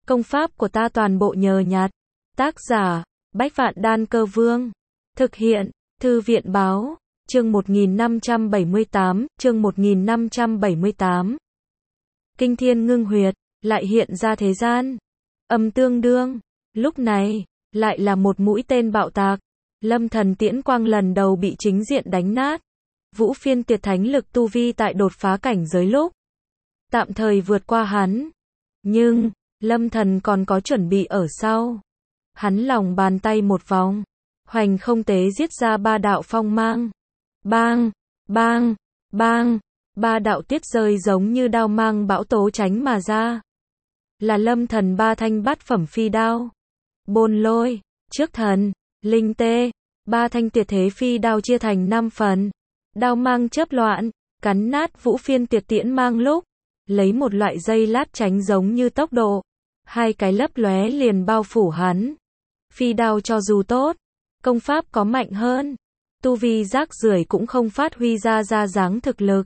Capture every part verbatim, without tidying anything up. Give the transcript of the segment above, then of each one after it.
Công pháp của ta toàn bộ nhờ nhặt. Tác giả, Bách Vạn Đan Cơ Vương. Thực hiện, Thư viện Báo. Chương một nghìn năm trăm bảy mươi tám, chương một nghìn năm trăm bảy mươi tám. Kinh thiên ngưng huyệt, lại hiện ra thế gian. Âm tương đương, lúc này, lại là một mũi tên bạo tạc. Lâm Thần tiễn quang lần đầu bị chính diện đánh nát. Vũ Phiên Tuyệt thánh lực tu vi tại đột phá cảnh giới lúc tạm thời vượt qua hắn. Nhưng, Lâm Thần còn có chuẩn bị ở sau. Hắn lòng bàn tay một vòng, hoành không tế giết ra ba đạo phong mang. Bang, bang, bang, ba đạo tiết rơi giống như đao mang bão tố tránh mà ra. Là Lâm Thần ba thanh bát phẩm phi đao. Bôn lôi, trước thần, linh tê, ba thanh tuyệt thế phi đao chia thành năm phần. Đao mang chớp loạn, cắn nát Vũ Phiên Tuyệt tiễn mang lúc, lấy một loại dây lát tránh giống như tốc độ. Hai cái lấp lóe liền bao phủ hắn. Phi đao cho dù tốt, công pháp có mạnh hơn, tu vi rác rưởi cũng không phát huy ra ra dáng thực lực.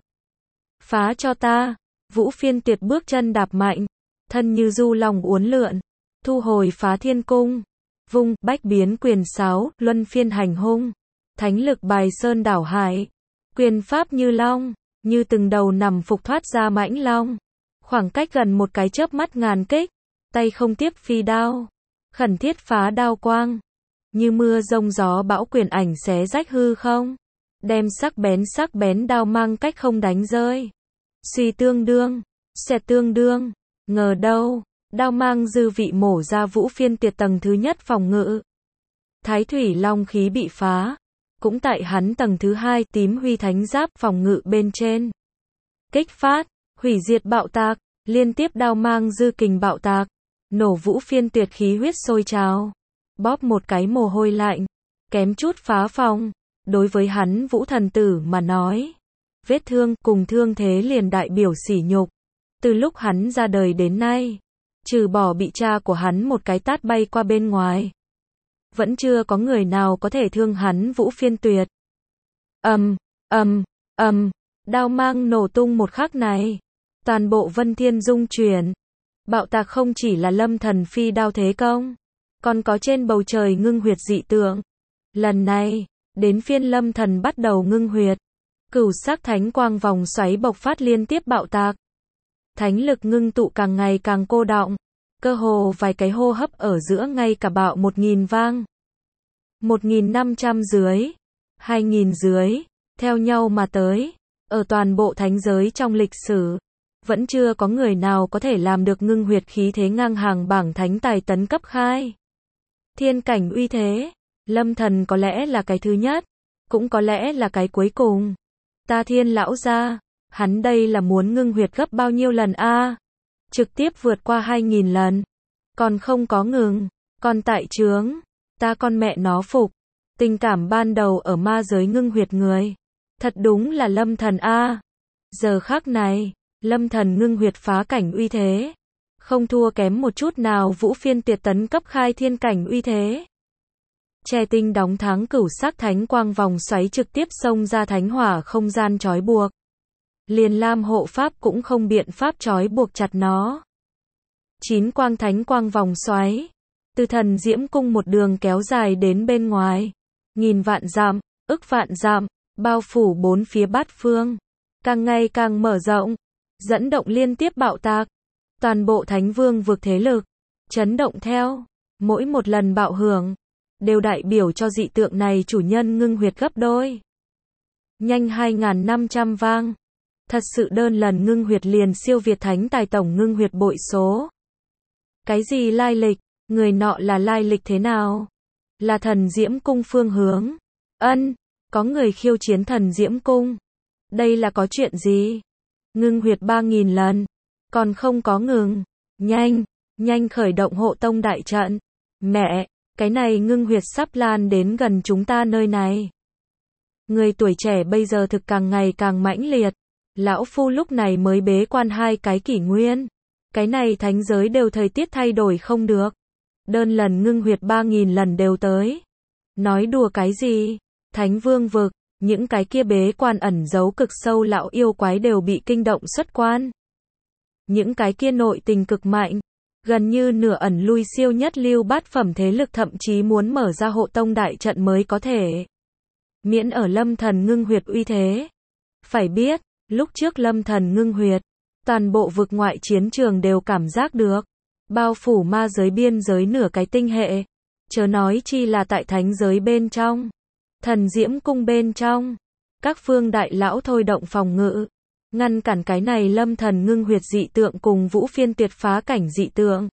Phá cho ta, Vũ Phiên Tuyệt bước chân đạp mạnh, thân như du long uốn lượn, thu hồi Phá Thiên Cung, vung bách biến quyền sáo, luân phiên hành hung, thánh lực bài sơn đảo hải, quyền pháp như long, như từng đầu nằm phục thoát ra mãnh long, khoảng cách gần một cái chớp mắt ngàn kích, tay không tiếp phi đao, khẩn thiết phá đao quang, như mưa rông gió bão quyền ảnh xé rách hư không, đem sắc bén sắc bén đao mang cách không đánh rơi. Suy tương đương, xẹt tương đương, ngờ đâu, đao mang dư vị mổ ra Vũ Phiên Tuyệt tầng thứ nhất phòng ngự. Thái thủy long khí bị phá, cũng tại hắn tầng thứ hai tím huy thánh giáp phòng ngự bên trên. Kích phát, hủy diệt bạo tạc, liên tiếp đao mang dư kình bạo tạc, nổ Vũ Phiên Tuyệt khí huyết sôi trào, bóp một cái mồ hôi lạnh, kém chút phá phòng. Đối với hắn Vũ thần tử mà nói, vết thương cùng thương thế liền đại biểu sỉ nhục. Từ lúc hắn ra đời đến nay, trừ bỏ bị cha của hắn một cái tát bay qua bên ngoài, vẫn chưa có người nào có thể thương hắn Vũ Phiên Tuyệt. Ầm, ầm, ầm, đao mang nổ tung một khắc này, toàn bộ Vân Thiên rung chuyển. Bạo tạc không chỉ là Lâm Thần phi đao thế công, còn có trên bầu trời ngưng huyệt dị tượng. Lần này, đến phiên Lâm Thần bắt đầu ngưng huyệt. Cửu sắc thánh quang vòng xoáy bộc phát liên tiếp bạo tạc. Thánh lực ngưng tụ càng ngày càng cô đọng, cơ hồ vài cái hô hấp ở giữa ngay cả bạo một nghìn vang. Một nghìn năm trăm dưới, hai nghìn dưới, theo nhau mà tới. Ở toàn bộ thánh giới trong lịch sử, vẫn chưa có người nào có thể làm được ngưng huyệt khí thế ngang hàng bảng thánh tài tấn cấp khai. Thiên cảnh uy thế, Lâm Thần có lẽ là cái thứ nhất, cũng có lẽ là cái cuối cùng. Ta Thiên lão gia, hắn đây là muốn ngưng huyệt gấp bao nhiêu lần a? À? Trực tiếp vượt qua hai nghìn lần. Còn không có ngừng, còn tại trướng, ta con mẹ nó phục. Tình cảm ban đầu ở ma giới ngưng huyệt người, thật đúng là Lâm Thần a. À. Giờ khắc này, Lâm Thần ngưng huyệt phá cảnh uy thế, không thua kém một chút nào Vũ Phiên Tuyệt tấn cấp khai thiên cảnh uy thế. Che tinh đóng thắng cửu sắc thánh quang vòng xoáy trực tiếp xông ra thánh hỏa không gian trói buộc. Liền Lam hộ pháp cũng không biện pháp trói buộc chặt nó. Chín quang thánh quang vòng xoáy, từ thần diễm cung một đường kéo dài đến bên ngoài, nghìn vạn dặm, ức vạn dặm, bao phủ bốn phía bát phương, càng ngày càng mở rộng, dẫn động liên tiếp bạo tạc. Toàn bộ thánh vương vực thế lực chấn động theo, mỗi một lần bạo hưởng đều đại biểu cho dị tượng này chủ nhân ngưng huyệt gấp đôi. Nhanh hai nghìn năm trăm vang. Thật sự đơn lần ngưng huyệt liền siêu việt thánh tài tổng ngưng huyệt bội số. Cái gì lai lịch, người nọ là lai lịch thế nào? Là thần diễm cung phương hướng. Ân, có người khiêu chiến thần diễm cung. Đây là có chuyện gì? Ngưng huyệt ba nghìn lần. Còn không có ngừng. Nhanh, nhanh khởi động hộ tông đại trận. Mẹ, cái này ngưng huyệt sắp lan đến gần chúng ta nơi này. Người tuổi trẻ bây giờ thực càng ngày càng mãnh liệt. Lão phu lúc này mới bế quan hai cái kỷ nguyên. Cái này thánh giới đều thời tiết thay đổi không được. Đơn lần ngưng huyệt ba nghìn lần đều tới. Nói đùa cái gì? Thánh vương vực, những cái kia bế quan ẩn giấu cực sâu lão yêu quái đều bị kinh động xuất quan. Những cái kia nội tình cực mạnh, Gần như nửa ẩn lui siêu nhất lưu bát phẩm thế lực thậm chí muốn mở ra hộ tông đại trận mới có thể. Miễn ở Lâm Thần ngưng huyệt uy thế. Phải biết, lúc trước Lâm Thần ngưng huyệt, toàn bộ vực ngoại chiến trường đều cảm giác được. Bao phủ ma giới biên giới nửa cái tinh hệ. Chớ nói chi là tại thánh giới bên trong. Thần diễm cung bên trong. Các phương đại lão thôi động phòng ngự. Ngăn cản cái này Lâm Thần ngưng huyệt dị tượng cùng Vũ Phiên Tuyệt phá cảnh dị tượng.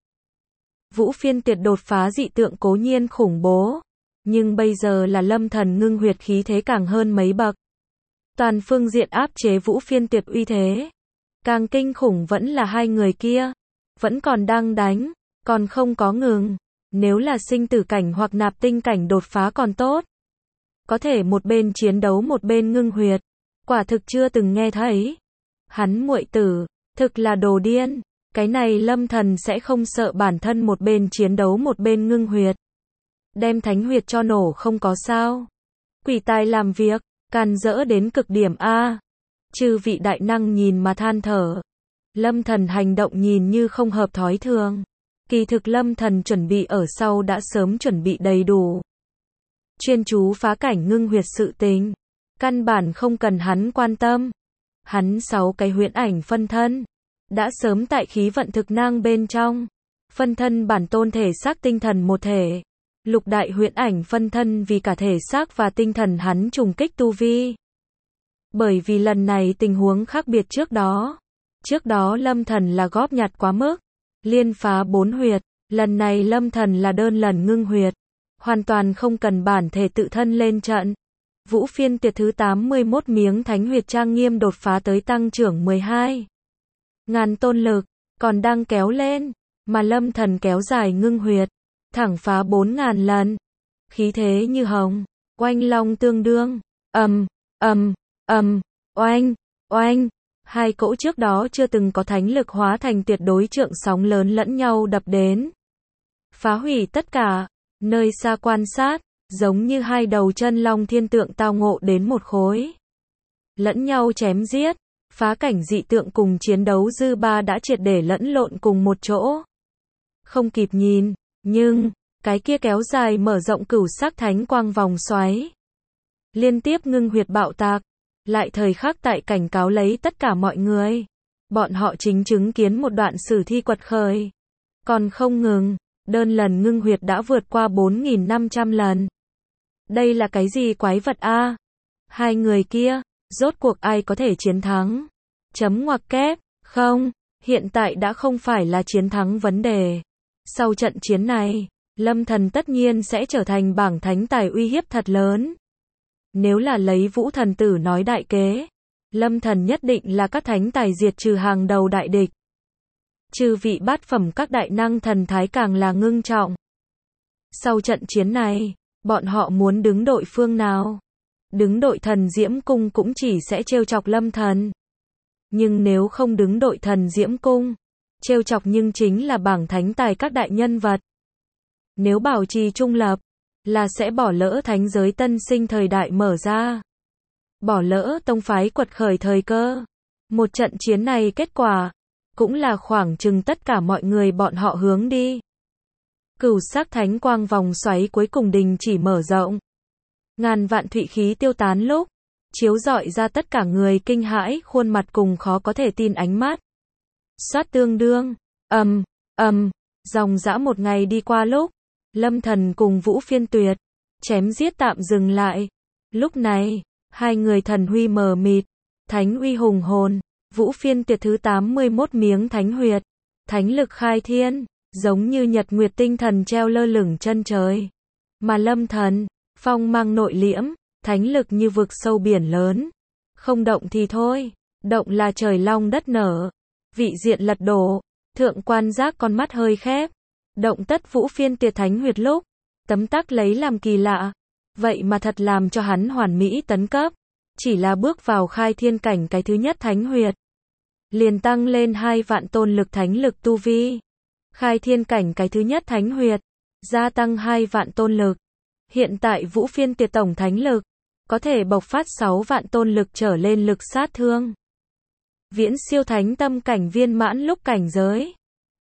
Vũ Phiên Tuyệt đột phá dị tượng cố nhiên khủng bố. Nhưng bây giờ là Lâm Thần ngưng huyệt khí thế càng hơn mấy bậc. Toàn phương diện áp chế Vũ Phiên Tuyệt uy thế. Càng kinh khủng vẫn là hai người kia. Vẫn còn đang đánh, còn không có ngừng. Nếu là sinh tử cảnh hoặc nạp tinh cảnh đột phá còn tốt. Có thể một bên chiến đấu một bên ngưng huyệt. Quả thực chưa từng nghe thấy. Hắn muội tử, thực là đồ điên. Cái này Lâm Thần sẽ không sợ bản thân một bên chiến đấu một bên ngưng huyệt. Đem thánh huyệt cho nổ không có sao. Quỷ tài làm việc, càn rỡ đến cực điểm a. Chư vị đại năng nhìn mà than thở. Lâm Thần hành động nhìn như không hợp thói thường. Kỳ thực Lâm Thần chuẩn bị ở sau đã sớm chuẩn bị đầy đủ. Chuyên chú phá cảnh ngưng huyệt sự tình. Căn bản không cần hắn quan tâm. Hắn sáu cái huyễn ảnh phân thân. Đã sớm tại khí vận thực năng bên trong. Phân thân bản tôn thể xác tinh thần một thể. Lục đại huyễn ảnh phân thân vì cả thể xác và tinh thần hắn trùng kích tu vi. Bởi vì lần này tình huống khác biệt trước đó. Trước đó Lâm Thần là góp nhặt quá mức. Liên phá bốn huyệt. Lần này Lâm Thần là đơn lần ngưng huyệt. Hoàn toàn không cần bản thể tự thân lên trận. Vũ Phiên Tuyệt thứ tám mươi mốt miếng thánh huyệt trang nghiêm đột phá tới tăng trưởng mười hai ngàn tôn lực. Còn đang kéo lên. Mà Lâm Thần kéo dài ngưng huyệt. Thẳng phá bốn ngàn lần. Khí thế như hồng. Oanh long tương đương. Ầm, ầm, ầm, oanh, oanh. Hai cỗ trước đó chưa từng có thánh lực hóa thành tuyệt đối trượng sóng lớn lẫn nhau đập đến. Phá hủy tất cả. Nơi xa quan sát, giống như hai đầu chân long thiên tượng tao ngộ đến một khối. Lẫn nhau chém giết, phá cảnh dị tượng cùng chiến đấu dư ba đã triệt để lẫn lộn cùng một chỗ. Không kịp nhìn, nhưng, cái kia kéo dài mở rộng cửu sắc thánh quang vòng xoáy. Liên tiếp ngưng huyệt bạo tạc, lại thời khắc tại cảnh cáo lấy tất cả mọi người. Bọn họ chính chứng kiến một đoạn sử thi quật khởi. Còn không ngừng. Đơn lần ngưng huyệt đã vượt qua bốn nghìn năm trăm lần. Đây là cái gì quái vật a? Hai người kia, rốt cuộc ai có thể chiến thắng? Chấm ngoặc kép, không, hiện tại đã không phải là chiến thắng vấn đề. Sau trận chiến này, Lâm Thần tất nhiên sẽ trở thành bảng thánh tài uy hiếp thật lớn. Nếu là lấy Vũ Thần Tử nói đại kế, Lâm Thần nhất định là các thánh tài diệt trừ hàng đầu đại địch. Chư vị bát phẩm các đại năng thần thái càng là ngưng trọng. Sau trận chiến này, bọn họ muốn đứng đội phương nào? Đứng đội thần Diễm Cung cũng chỉ sẽ trêu chọc Lâm Thần. Nhưng nếu không đứng đội thần Diễm Cung, trêu chọc nhưng chính là bảng thánh tài các đại nhân vật. Nếu bảo trì trung lập, là sẽ bỏ lỡ thánh giới tân sinh thời đại mở ra. Bỏ lỡ tông phái quật khởi thời cơ. Một trận chiến này kết quả cũng là khoảng chừng tất cả mọi người bọn họ hướng đi. Cửu sắc thánh quang vòng xoáy cuối cùng đình chỉ mở rộng. Ngàn vạn thụy khí tiêu tán lúc, chiếu rọi ra tất cả người kinh hãi, khuôn mặt cùng khó có thể tin ánh mắt. Xoát tương đương, ầm, ầm, dòng dã một ngày đi qua lúc, Lâm Thần cùng Vũ Phiên Tuyệt, chém giết tạm dừng lại. Lúc này, hai người thần huy mờ mịt, thánh uy hùng hồn. Vũ Phiên Tuyệt thứ tám mươi mốt miếng thánh huyệt, thánh lực khai thiên, giống như nhật nguyệt tinh thần treo lơ lửng chân trời. Mà Lâm Thần, phong mang nội liễm, thánh lực như vực sâu biển lớn. Không động thì thôi, động là trời long đất nở, vị diện lật đổ. Thượng quan giác con mắt hơi khép, động tất Vũ Phiên Tuyệt thánh huyệt lúc, tấm tắc lấy làm kỳ lạ. Vậy mà thật làm cho hắn hoàn mỹ tấn cấp. Chỉ là bước vào khai thiên cảnh cái thứ nhất thánh huyệt, liền tăng lên hai vạn tôn lực thánh lực tu vi. Khai thiên cảnh cái thứ nhất thánh huyệt, gia tăng hai vạn tôn lực. Hiện tại Vũ Phiên Tuyệt tổng thánh lực, có thể bộc phát sáu vạn tôn lực trở lên lực sát thương. Viễn siêu thánh tâm cảnh viên mãn lúc cảnh giới.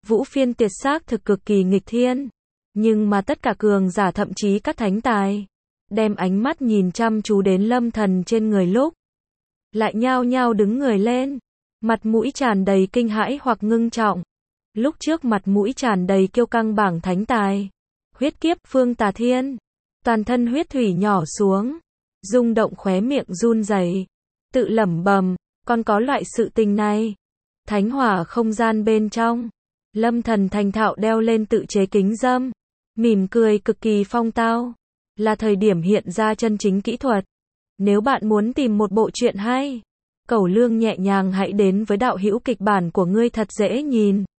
Vũ Phiên Tiệt xác thực cực kỳ nghịch thiên. Nhưng mà tất cả cường giả thậm chí các thánh tài, đem ánh mắt nhìn chăm chú đến Lâm Thần trên người lúc, lại nhao nhao đứng người lên, mặt mũi tràn đầy kinh hãi hoặc ngưng trọng. Lúc trước mặt mũi tràn đầy kiêu căng bảng thánh tài, huyết kiếp Phương Tà Thiên, toàn thân huyết thủy nhỏ xuống, rung động khóe miệng run rẩy, tự lẩm bẩm, còn có loại sự tình này. Thánh hỏa không gian bên trong, Lâm Thần thành thạo đeo lên tự chế kính râm, mỉm cười cực kỳ phong tao, là thời điểm hiện ra chân chính kỹ thuật. Nếu bạn muốn tìm một bộ truyện hay, Cẩu Lương nhẹ nhàng hãy đến với đạo hữu kịch bản của ngươi thật dễ nhìn.